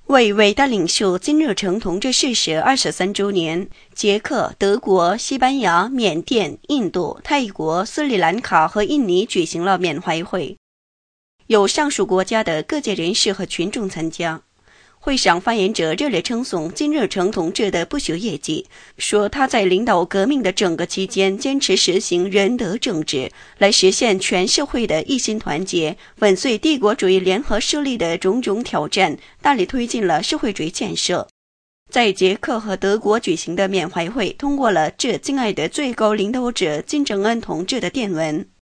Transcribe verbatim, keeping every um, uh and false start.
为伟大领袖金日成同志逝世二十三周年，捷克、德国、西班牙、缅甸、印度、泰国、斯里兰卡和印尼举行了缅怀会，有上述国家的各界人士和群众参加。会上发言者热烈称颂金日成同志的不朽业绩，说他在领导革命的整个期间坚持实行仁德政治，来实现全社会的一心团结，粉碎帝国主义联合势力的种种挑战，大力推进了社会主义建设。在捷克和德国举行的缅怀会通过了致敬爱的最高领导者金正恩同志的电文。